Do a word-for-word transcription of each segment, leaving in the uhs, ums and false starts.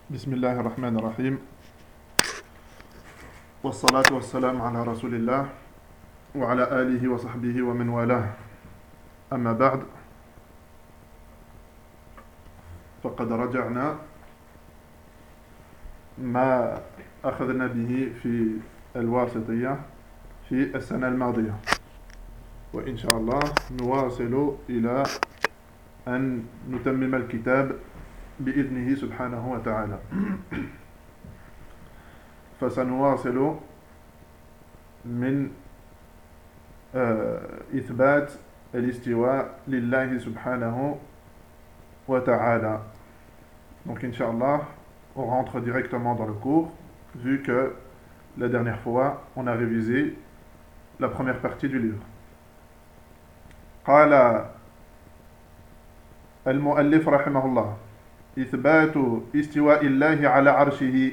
بسم الله الرحمن الرحيم والصلاة والسلام على رسول الله وعلى آله وصحبه ومن والاه أما بعد فقد رجعنا ما أخذنا به في الواسطية في السنة الماضية وإن شاء الله نواصل إلى أن نتمم الكتاب بإذنه سبحانه وتعالى فسنواصل من إثبات الاستواء لله سبحانه وتعالى. Donc Inch'Allah, on rentre directement dans le cours, vu que la dernière fois, on a révisé la première partie du livre. قال المؤلف رحمه الله إثبات استواء الله على عرشه.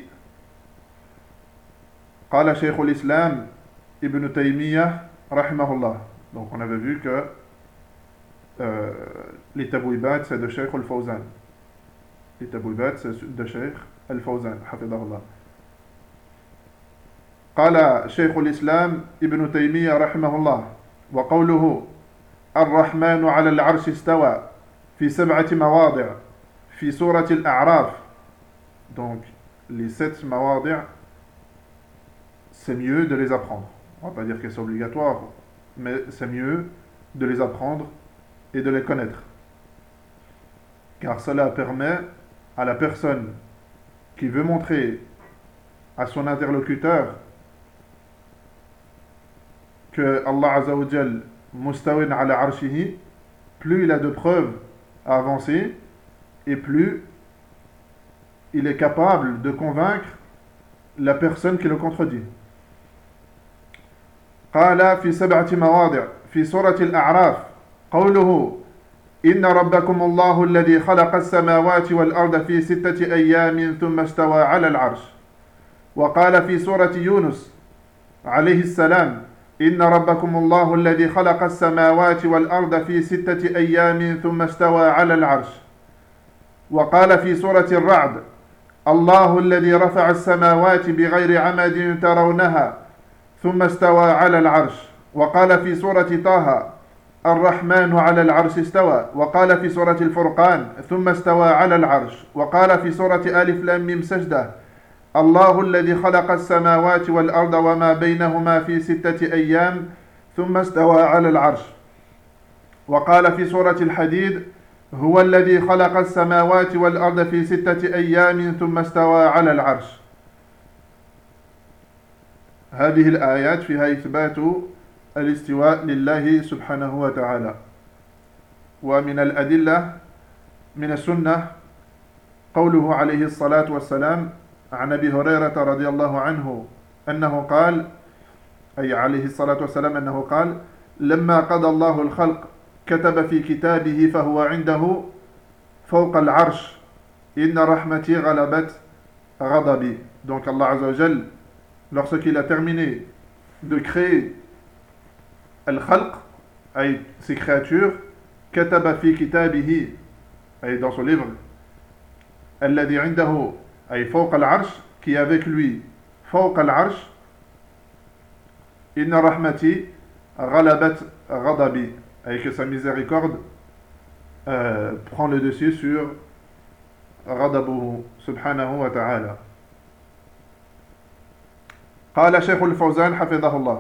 قال شيخ الإسلام ابن تيمية رحمه الله. Donc on avait vu que euh, les tabouibat c'est de Cheikh al-Fawzan. Les tabouibat c'est de Cheikh al-Fawzan حفظه الله. قال شيخ الإسلام ابن تيمية رحمه الله وقوله الرحمن على العرش استوى في سبعة مواضع في سورة الأعراف. Donc les sept مواضع c'est mieux de les apprendre. On va pas dire que c'est obligatoire, mais c'est mieux de les apprendre et de les connaître. Car cela permet à la personne qui veut montrer à son interlocuteur que Allah Azza wa Jal mustawin ala arshihi, plus il a de preuves à avancer et plus il est capable de convaincre la personne qui le contredit. قال في سبعة مواضع في سورة الأعراف قوله إن ربكم الله الذي خلق السماوات والأرض في ستة أيام ثم استوى على العرش. وقال في سورة يونس عليه السلام إن ربكم الله الذي خلق السماوات والأرض في ستة أيام ثم استوى على العرش. وقال في سورة الرعد الله الذي رفع السماوات بغير عمد ترونها ثم استوى على العرش. وقال في سورة طه الرحمن على العرش استوى. وقال في سورة الفرقان ثم استوى على العرش. وقال في سورة ألف لام ميم سجدة الله الذي خلق السماوات والأرض وما بينهما في ستة أيام ثم استوى على العرش. وقال في سورة الحديد هو الذي خلق السماوات والأرض في ستة أيام ثم استوى على العرش. هذه الآيات فيها إثبات الاستواء لله سبحانه وتعالى. ومن الأدلة من السنة قوله عليه الصلاة والسلام عن أبي هريرة رضي الله عنه أنه قال أي عليه الصلاة والسلام أنه قال لما قضى الله الخلق كتب في كتابه فهو عنده فوق العرش إن رحمتي غلبت غضبي. Donc Allah Azza wa Jal, lorsqu'il a terminé de créer al-khalq, ay ces créatures, kataba fi kitabihi, ay dans son livre, alladhi indahu, ay fawq al-arsh, qui est avec lui, fawq al-arsh, inna rahmati ghalabat ghadabi, ay que sa miséricorde euh, prend le dessus sur ghadabuhu subhanahu wa ta'ala. قال شيخ الفوزان حفظه الله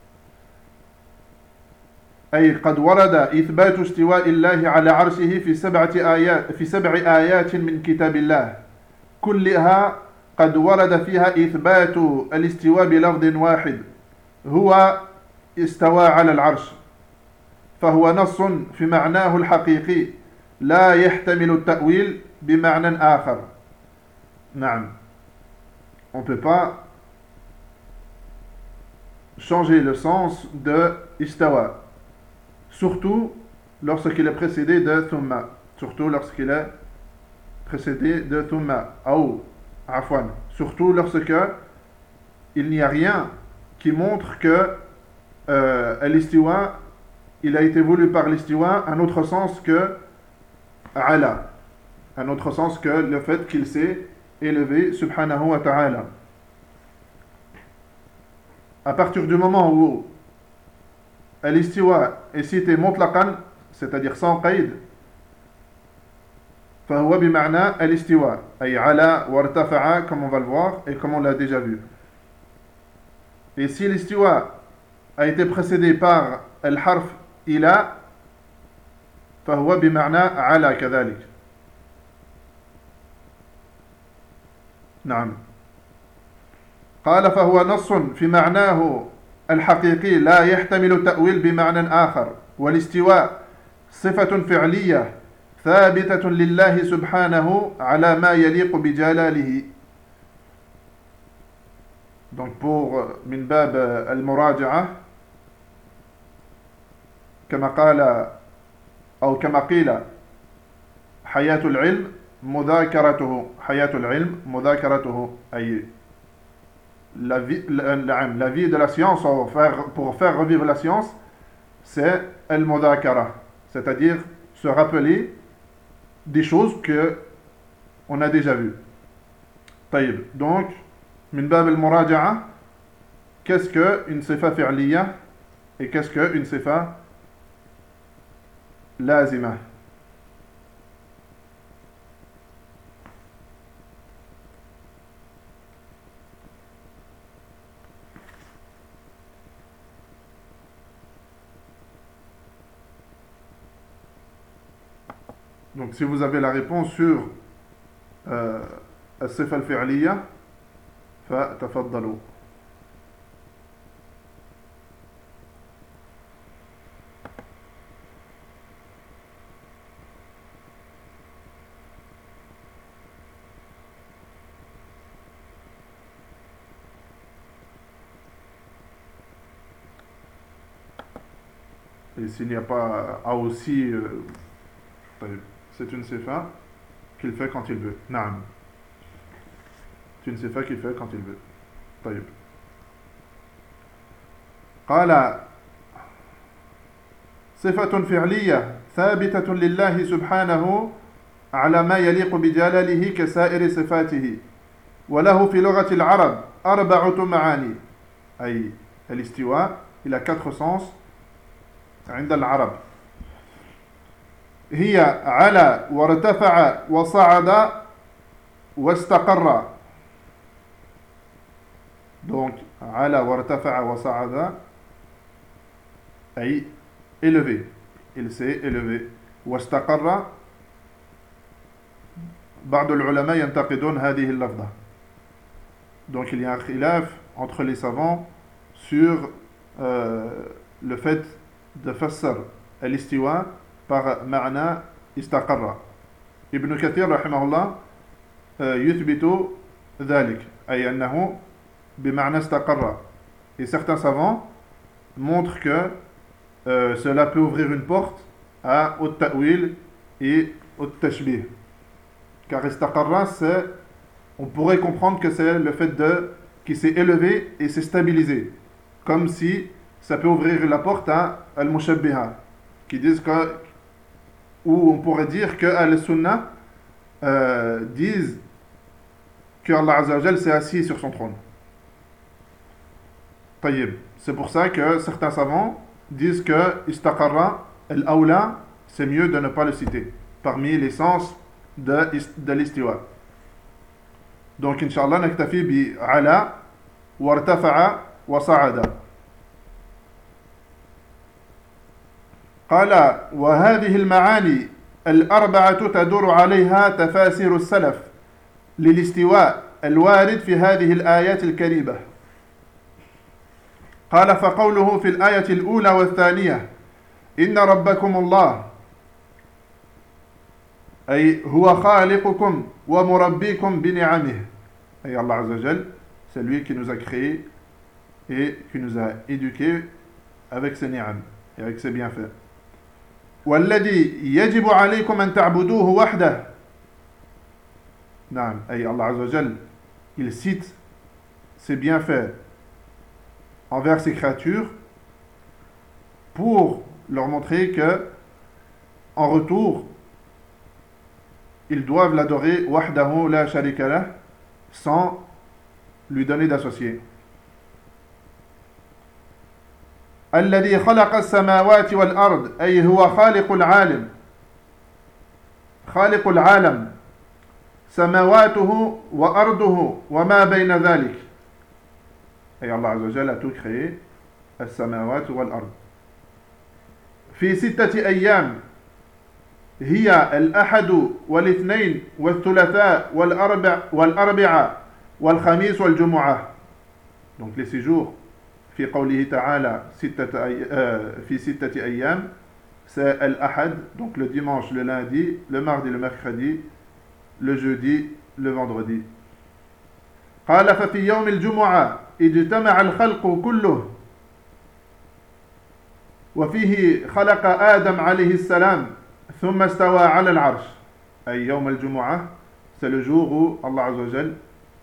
أي قد ورد إثبات استواء الله على عرشه في سبعة آيات في سبع آيات من كتاب الله كلها قد ورد فيها إثبات الاستواء بلفظ واحد هو استوى على العرش فهو نص في معناه الحقيقي لا يحتمل التأويل بمعنى آخر. نعم, on ne peut pas changer le sens de istawa, surtout lorsqu'il est précédé de thumma, surtout lorsqu'il est précédé de thumma, ou afwan, surtout lorsque il n'y a rien qui montre que euh, l'istiwa il a été voulu par l'istiwa un autre sens que ala, un autre sens que le fait qu'il s'est élevé subhanahu wa ta'ala. À partir du moment où al-istiwa est cité mutlaqan, c'est-à-dire sans qaïd, فهو بمعنى الاستواء أي على وارتفع comme on va le voir et comme on l'a déjà vu. Et si l'istiwa a été précédé par al-harf ila, فهو بمعنى على كذلك. نعم. قال فهو نص في معناه الحقيقي لا يحتمل تأويل بمعنى آخر والاستواء صفة فعلية ثابتة لله سبحانه على ما يليق بجلاله. Donc pour من باب المراجعة كما قال أو كما قيل حياة العلم مذاكرته حياة العلم مذاكرته أي la vie, la, la, la vie de la science pour faire, pour faire revivre la science c'est al-mudhakara, c'est-à-dire se rappeler des choses que on a déjà vues. طيب, donc min bab al-muraja'a, qu'est-ce que une sifa fi'liya et qu'est-ce que une sifa lazima? Donc si vous avez la réponse sur euh, الصفة الفعلية فتفضلوا. Et s'il n'y a pas a aussi euh, c'est une sifa qu'il fait quand il veut. Naam. C'est une sifa qu'il fait quand il veut. طيب. قال صفة فعلية ثابتة لله سبحانه على ما يليق بجلاله كسائر صفاته وله في لغة العرب أربعة معاني أي الاستواء إلى quatre sens عند العرب هي على وارتفع وصعد واستقر. Donc على وارتفع وصعد أي élevé, il s'est élevé. واستقر بعض العلماء ينتقدون هذه اللفظة. Donc il y a un khilaf entre les savants sur euh, le fait de fassar al-istiwa par معنى استقر. ابن كثير رحمه الله يثبت ذلك أي أنه بمعنى استقر. Et certains savants montrent que euh, cela peut ouvrir une porte à au ta'wil et au tashbih. Car istaqarra, c'est, on pourrait comprendre que c'est le fait de qui s'est élevé et s'est stabilisé, comme si ça peut ouvrir la porte à al-mushabbiha, qui disent que, ou on pourrait dire que al-sunnah euh, disent que Allah Azza wa Jal s'est assis sur son trône. طيب. C'est pour ça que certains savants disent que istaqarra al-awla, c'est mieux de ne pas le citer parmi les sens de, de l'istiwa. Donc inshallah naktafi bi ala wartafa'a wa sa'ada. قال وهذه المعاني الأربعة تدور عليها تفاسير السلف للاستواء الوارد في هذه الآيات الكريمة. قال فقوله في الآية الأولى والثانية إن ربكم الله أي هو خالقكم ومربيكم بنعمه أي Allah Azza wa Jal, c'est lui qui nous a créés et qui nous a éduqués avec ses ni'am et avec ses bienfaits. والذي يجب عليكم أن تعبدوه وحده. نعم أي Allah Azza wa Jal, il cite ses bienfaits envers ses créatures pour leur montrer que en retour ils doivent l'adorer wahdahu la sharika lah sans lui donner d'associé. الذي خلق السماوات والأرض أي هو خالق العالم خالق العالم سماواته وأرضه وما بين ذلك. أي الله عز وجل a tout créé السماوات والأرض في ستة أيام هي الأحد والاثنين والثلاثاء والأربع والأربعاء والخميس والجمعة. Donc les six jours في قوله تعالى ستة أي... في ستة أيام c'est الأحد, donc le dimanche, le lundi, le mardi, le mercredi, le jeudi, le vendredi. قال ففي يوم الجمعة اجتمع الخلق كله وفيه خلق آدم عليه السلام ثم استوى على العرش. أي يوم الجمعة, c'est le jour où Allah Azza wa Jal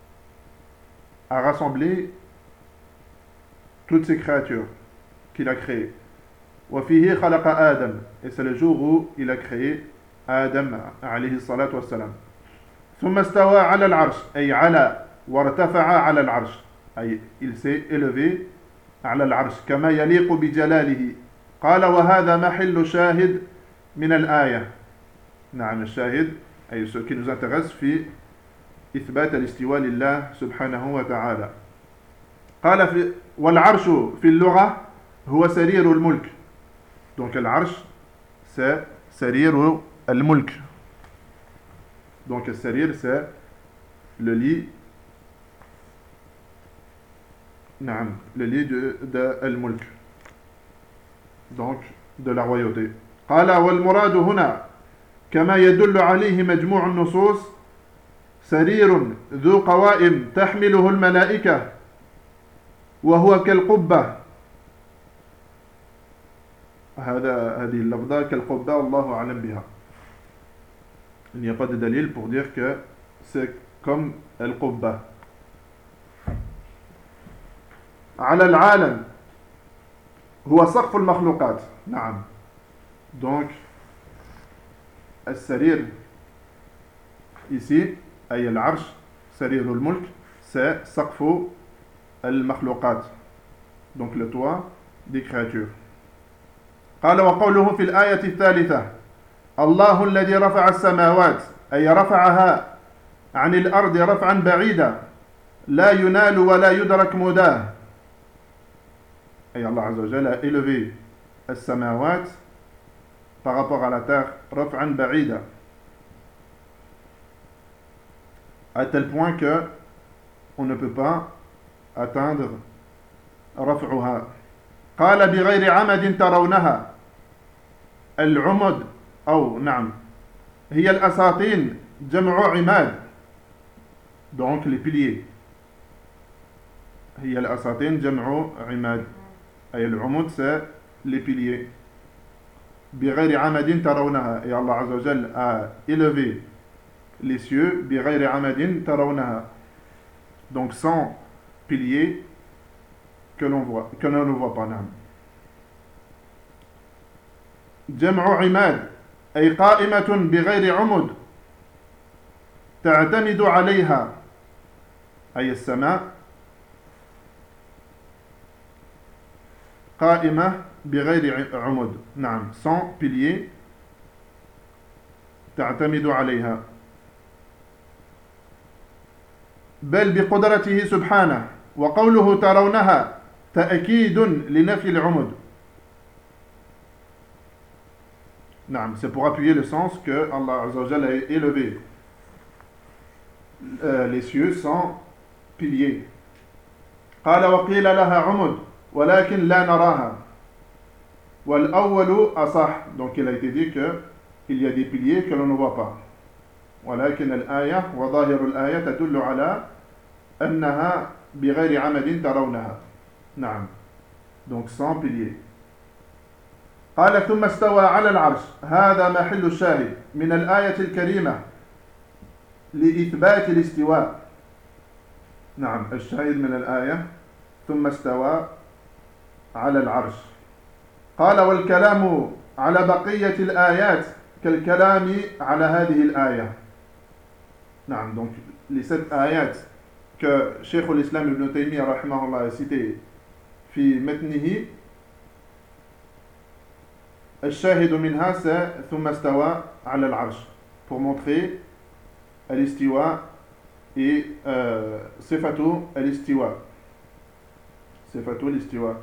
a rassemblé toutes ces créatures qu'il a créées. وفيه خلق آدم, et c'est le jour où il a créé Adam عليه الصلاة والسلام. ثم استوى على العرش أي على وارتفع على العرش, أي il s'est élevé على العرش كما يليق بجلاله. قال وهذا محل شاهد من الآية. نعم, الشاهد أي ce qui nous intéresse في إثبات الاستواء لله سبحانه وتعالى. قال في والعرش في اللغة هو سرير الملك. Donc العرش c'est سرير الملك. Donc السرير c'est le lit. نعم, le lit de, de الملك, donc de la royauté. قال والمراد هنا كما يدل عليه مجموع النصوص سرير ذو قوائم تحمله الملائكة وهو كالقبة. هذا هذه اللفظة كالقبة الله أعلم بها. Il n'y a pas de dalil pour dire que c'est comme القبة. على العالم هو سقف المخلوقات. نعم, donc السرير ici أي العرش سرير الملك c'est سقف المخلوقات, donc le toit des créatures. قال وقوله في الآية الثالثة الله الذي رفع السماوات أي رفعها عن الأرض رفعا بعيدا لا ينال ولا يدرك مداه. أي Allah Azza wa Jal a élevé السماوات par rapport à la terre رفعا بعيدا, à tel point que on ne peut pas atteindre رفعها. قال بغير عمد ترونها. العمد أو نعم هي الأساطين جمع عماد, donc les piliers. هي الأساطين جمع عماد, أي العمود c'est les piliers. بغير عمد ترونها, et Allah Azza wa Jal a élevé les cieux بغير عمد ترونها, donc sans piliers que l'on voit, que l'on ne voit pas. نعم. جمع عماد أي قائمة بغير عمد تعتمد عليها, أي السماء قائمة بغير عمد. نعم, sans pilier تعتمد عليها. بل بقدرته سبحانه. وقوله ترونها تأكيد لنفي العمد. نعم, c'est pour appuyer le sens que Allah Azza wa Jalla a élevé euh, les cieux sans piliers. قال وقيل لها عمد ولكن لا نراها والأول أصح. Donc il a été dit que il y a des piliers que l'on ne voit pas. ولكن الآية وظاهر الآية تدل على أنها بغير عمد ترونها. نعم, donc sans piliers. قال ثم استوى على العرش. هذا محل الشاهد من الآية الكريمة لإثبات الاستواء. نعم, الشاهد من الآية ثم استوى على العرش. قال والكلام على بقية الآيات كالكلام على هذه الآية. نعم, donc les sept ayats que Cheikh al-Islam ibn Taymiyyah rahimahullah a cité في متنه الشاهد منها c'est ثم استوى على العرش pour montrer الاستواء et euh, صفة الاستواء صفة الاستواء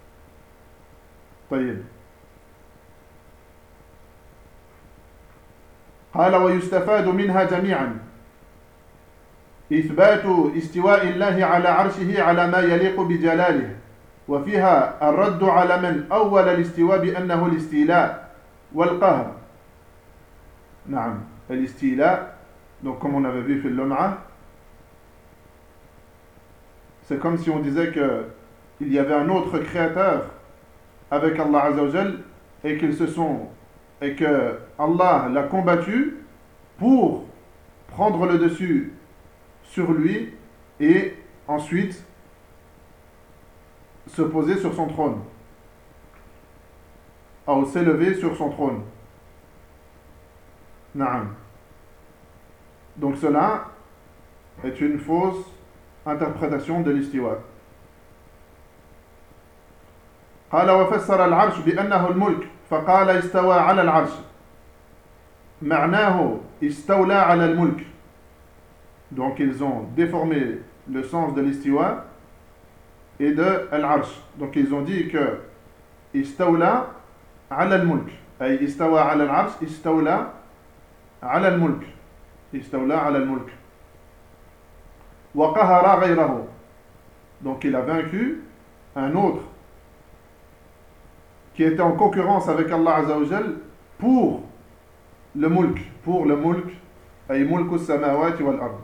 طيب قال ويستفاد منها جميعا إثبات استواء الله على عرشه على ما يليق بجلاله وفيها الرد على من أول الاستواء بأنه الاستيلاء والقهر نعم الاستيلاء donc comme on avait vu في اللمعة c'est comme si on disait que il y avait un autre créateur avec Allah Azza wa Jal et qu'ils se sont et que Allah l'a combattu pour prendre le dessus sur lui et ensuite se poser sur son trône, ou s'élever sur son trône. Naam. Donc cela est une fausse interprétation de l'istiwa. قال وفسر العرش بأنه الملك فقال استوى على العرش معناه استولى على الملك. Donc ils ont déformé le sens de l'istiwa et de al-arsh. Donc ils ont dit que istawla ala al-mulk ay istawa ala al-arsh istawla ala al-mulk istawla ala al-mulk wa qahara ghayrahu. Donc il a vaincu un autre qui était en concurrence avec Allah Azza wa Jal pour le mulk pour le mulk ay mulku as-samawati wal-ard.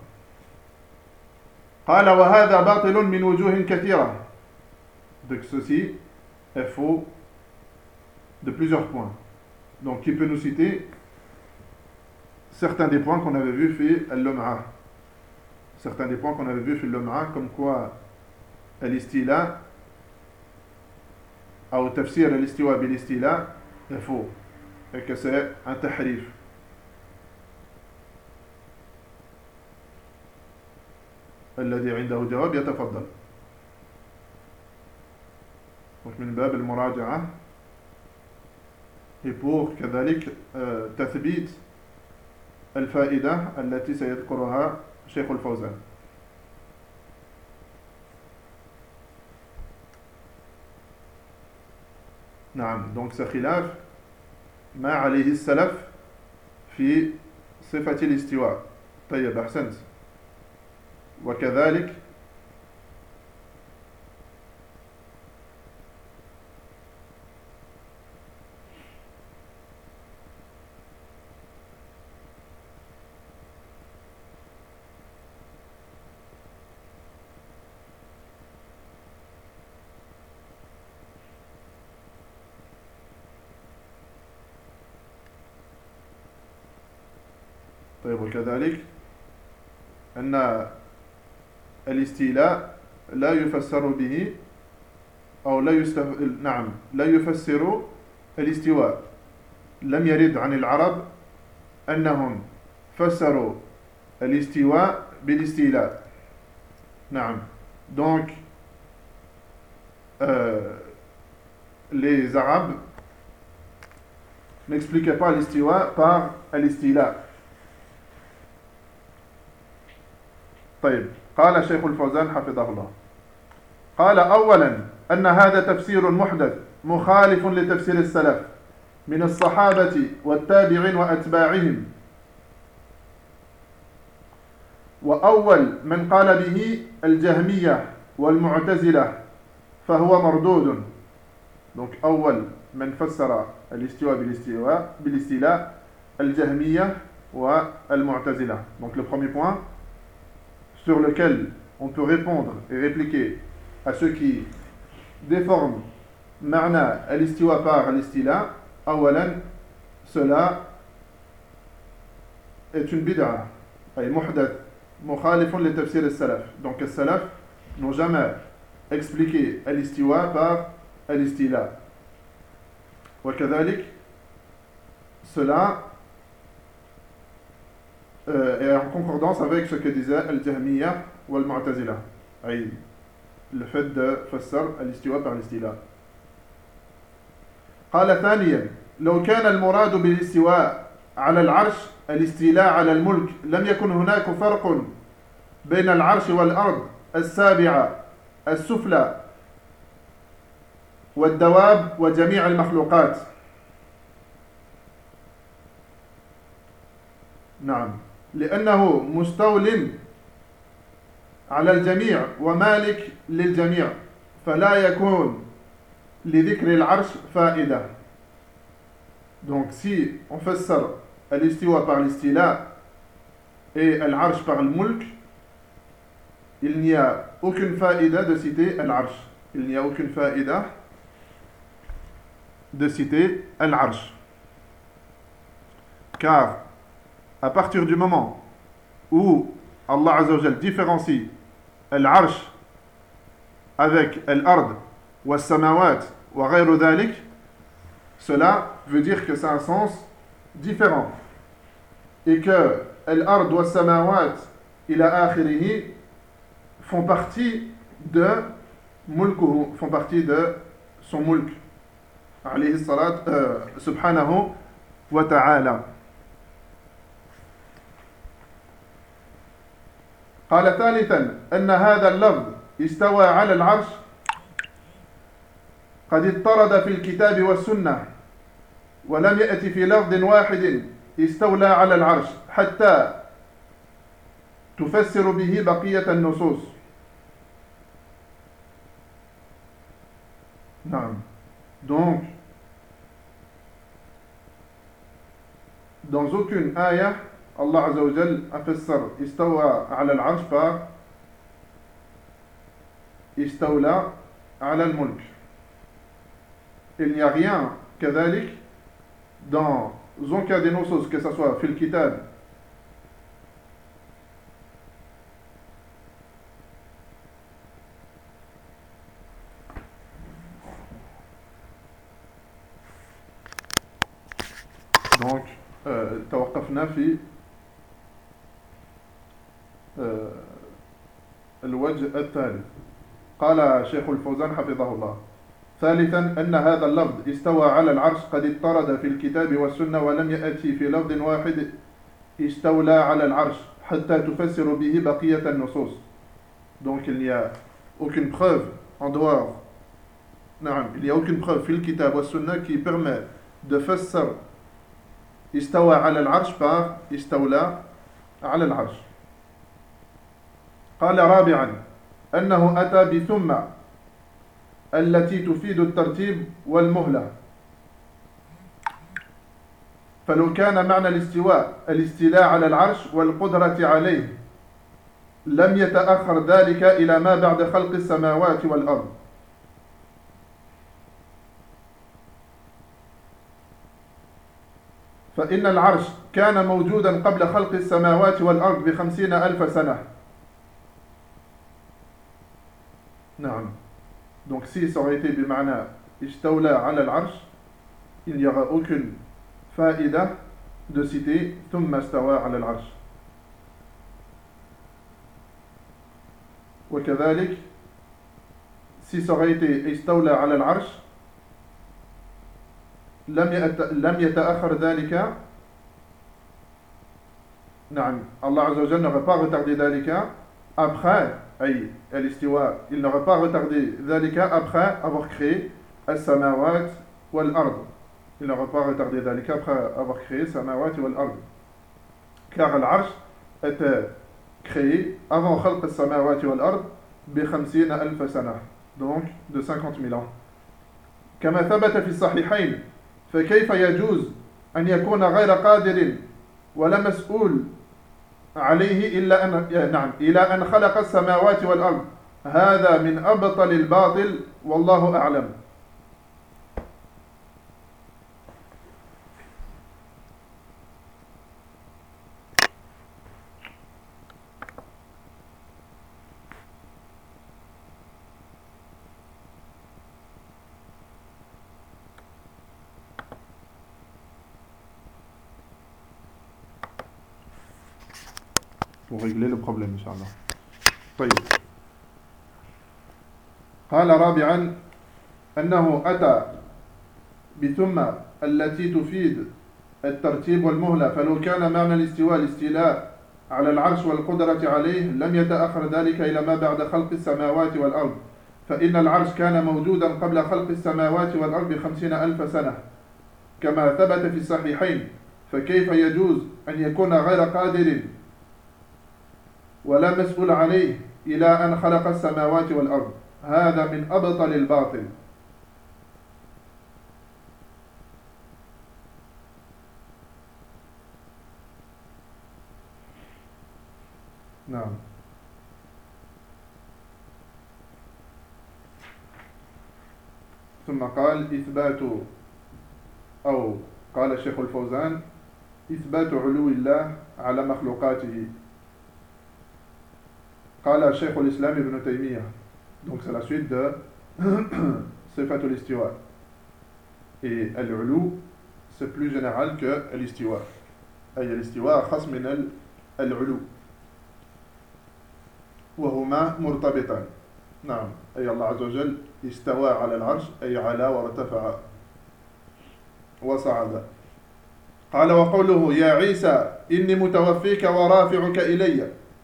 قال وهذا باطل من وجوه كثيرة. Donc ceci est faux de plusieurs points. Donc il peut nous citer certains des points qu'on avait vus fi al-lum'a. Certains des points qu'on avait vus fi al-lum'a comme quoi al-istila ou tafsir al-istiwa bil-istila est faux et que c'est un tahrif. الذي عنده جواب يتفضل. Donc من باب المراجعة et pour كذلك تثبيت الفائدة التي سيذكرها شيخ الفوزان. نعم donc ce خلاف ما عليه السلف في صفة الاستواء. طيب أحسنت. وكذلك طيب وكذلك أن الاستيلاء لا يفسر به أو لا يستف... نعم لا يفسر الاستواء. لم يرد عن العرب أنهم فسروا الاستواء بالاستيلاء. نعم donc euh, les Arabes n'expliquaient pas l'istiwa par l'istila. طيب قال شيخ الفوزان حفظه الله قال أولا أن هذا تفسير محدث مخالف لتفسير السلف من الصحابة والتابعين وأتباعهم وأول من قال به الجهمية والمعتزلة فهو مردود. Donc أول من فسر الاستواء بالاستواء بالاستيلاء الجهمية والمعتزلة. Donc le premier point sur lequel on peut répondre et répliquer à ceux qui déforment ma'na al-istiwa par al-istila, awalan, cela est une bid'a, ay muhdath, mukhalifun li tafsir al-salaf. Donc les salaf n'ont jamais expliqué al-istiwa par al-istila. Wa kadhalik, cela euh, est en concordance avec ce que disait Al-Jahmiyya والمعتزلة أي le fait de فسر الاستواء par الاستيلاء. قال ثانيا لو كان المراد بالاستواء على العرش الاستيلاء على الملك لم يكن هناك فرق بين العرش والأرض السابعة السفلى والدواب وجميع المخلوقات. نعم لأنه مستول على الجميع ومالك للجميع فلا يكون لذكر العرش فائدة. Donc si on fassara al-istiwa par l'istila et al-arsh par le mulk, il n'y a aucune faïda de citer al-arsh. Il n'y a aucune faïda de citer al-arsh. Car à partir du moment où Allah Azza wa Jal différencie al-arsh avec al-ard wa samawat wa ghayru dhalik, cela veut dire que c'est un sens différent et que al-ard wa samawat ila akhirihi font partie de mulkuhu, font partie de son mulk alayhi salat euh, subhanahu wa ta'ala. قال ثالثا أن هذا اللفظ استوى على العرش قد اضطرد في الكتاب والسنة ولم يأتي في لفظ واحد استولى على العرش حتى تفسر به بقية النصوص. نعم. Donc dans aucune ayah Allah Azza wa Jal a fassar istawa ala al-arsh par istawla ala al-mulk. Il n'y a rien كذلك dans aucun des nusus, que ce soit fil kitab donc توقفنا في الوجه الثالث. قال شيخ الفوزان حفظه الله ثالثا أن هذا اللفظ استوى على العرش قد اضطرد في الكتاب والسنة ولم يأتي في لفظ واحد استولى على العرش حتى تفسر به بقية النصوص. Donc il n'y a aucune preuve en dehors نعم il n'y a aucune preuve في الكتاب والسنة qui permet de fassar استوى على العرش par استولى على العرش. قال رابعا أنه أتى بثم التي تفيد الترتيب والمهلة فلو كان معنى الاستواء الاستيلاء على العرش والقدرة عليه لم يتأخر ذلك إلى ما بعد خلق السماوات والأرض. فإن العرش كان موجودا قبل خلق السماوات والأرض بخمسين ألف سنة. نعم. Donc si ça aurait été بمعنى استولى على العرش, il n'y aura aucune faïda de citer ثم استوى على العرش. وكذلك si ça aurait été استولى على العرش لم يت... لم يتأخر ذلك. نعم الله عز وجل n'aurait pas retardé ذلك après أي الاستواء, il n'aurait pas retardé ذلك après avoir créé السماوات والأرض. Il n'aurait pas retardé ذلك après avoir créé السماوات والأرض. Car العرش était créé avant خلق السماوات والأرض بخمسين ألف سنة, donc de cinquante mille ans. كما ثبت في الصحيحين فكيف يجوز أن يكون غير قادر ولا مسؤول عليه إلا أن نعم إلى أن خلق السماوات والأرض. هذا من أبطل الباطل والله أعلم. Pour régler le problème, Inch'Allah. طيب. قال رابعا أنه أتى بثم التي تفيد الترتيب والمهلة، فلو كان معنى الاستواء الاستيلاء على العرش والقدرة عليه لم يتأخر ذلك إلى ما بعد خلق السماوات والأرض، فإن العرش كان موجودا قبل خلق السماوات والأرض بخمسين ألف سنة كما ثبت في الصحيحين، فكيف يجوز أن يكون غير قادر ولا مسؤول عليه إلى أن خلق السماوات والأرض؟ هذا من أبطل الباطل. نعم. ثم قال إثبات، أو قال الشيخ الفوزان إثبات علو الله على مخلوقاته. قال شيخ الإسلام ابن تيمية، donc c'est la suite de صفة الاستواء. Et العلو c'est plus général que الاستواء، أي الاستواء خاص من العلو وهما مرتبطان. نعم، أي الله عز وجل استوى على العرش أي على وارتفع وصعد. قال وقوله يا عيسى إني متوفيك ورافعك إلي،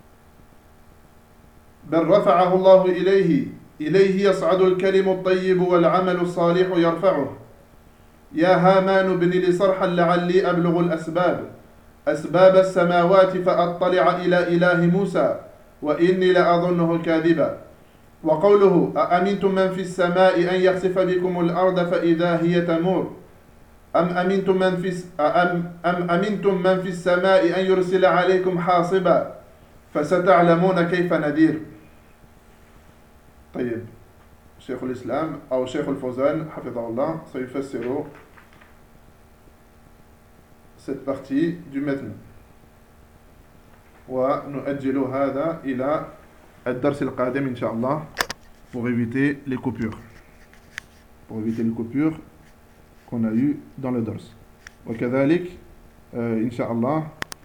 بل رفعه الله إليه، إليه يصعد الكلم الطيب والعمل الصالح يرفعه. يا هامان ابن لي صرحا لعلي أبلغ الأسباب أسباب السماوات فأطلع إلى إله موسى وإني لأظنه كاذبا. وقوله أأمنتم من في السماء أن يخسف بكم الأرض فإذا هي تمور أم أمنتم من في أم, أم أمنتم من في السماء أن يرسل عليكم حاصبا فستعلمون كيف نذير. طيب، شيخ الإسلام أو شيخ الفوزان حفظه الله سيفسر cette partie du متن، ونؤجل هذا إلى الدرس القادم إن شاء الله pour éviter les coupures pour éviter les coupures qu'on a eues dans le dars. وكذلك إن شاء الله